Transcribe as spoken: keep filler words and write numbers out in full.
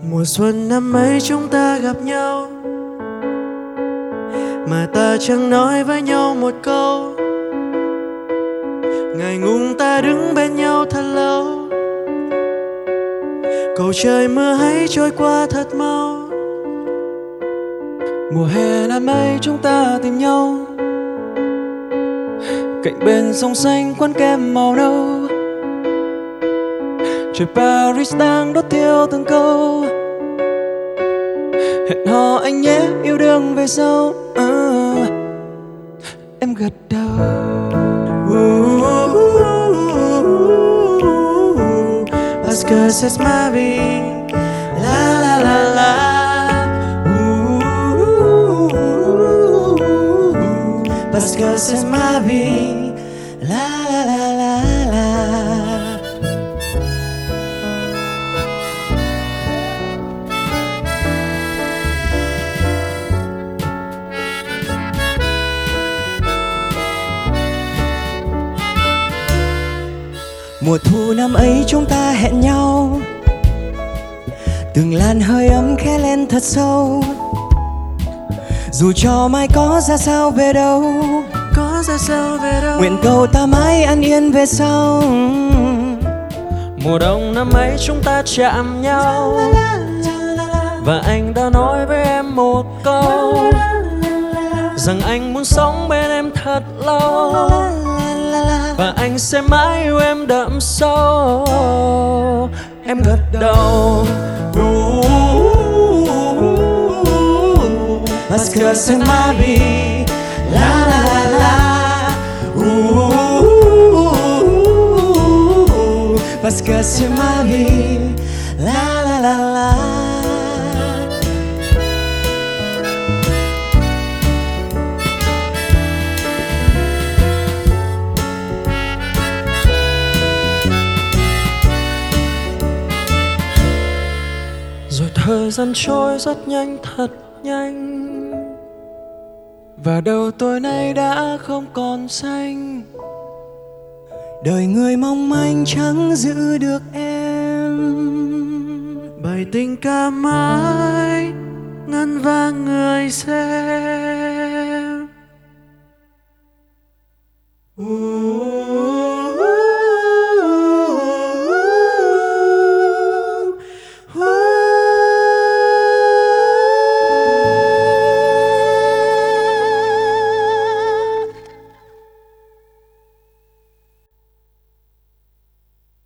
Mùa xuân năm ấy chúng ta gặp nhau, mà ta chẳng nói với nhau một câu. Ngày ngùng ta đứng bên nhau thật lâu, cầu trời mưa hãy trôi qua thật mau. Mùa hè năm ấy chúng ta tìm nhau, cạnh bên sông xanh quán kem màu nâu. Trời Paris đang đốt thiêu từng câu, hẹn hò anh nhé yêu đương về sau. uh, Em gật đầu. Parce que c'est ma vie, la la la la. Parce que c'est ma vie, la la la la la. Mùa thu năm ấy chúng ta hẹn nhau, từng làn hơi ấm khẽ lên thật sâu. Dù cho mai có ra sao về đâu, Có ra sao về đâu, nguyện cầu ta mãi an yên về sau. mùa đông năm ấy chúng ta chạm nhau, và anh đã nói với em một câu, rằng anh muốn sống bên em thật lâu, và anh sẽ mãi yêu em đậm sâu. Em gật đầu. Parce que c'est ma vie, la la la la. Parce que c'est ma vie, la la la la. Rồi thời gian trôi rất nhanh, thật nhanh, và đầu tôi nay đã không còn xanh. Đời người mong manh chẳng giữ được em. Bài tình ca mãi ngân vang người xem.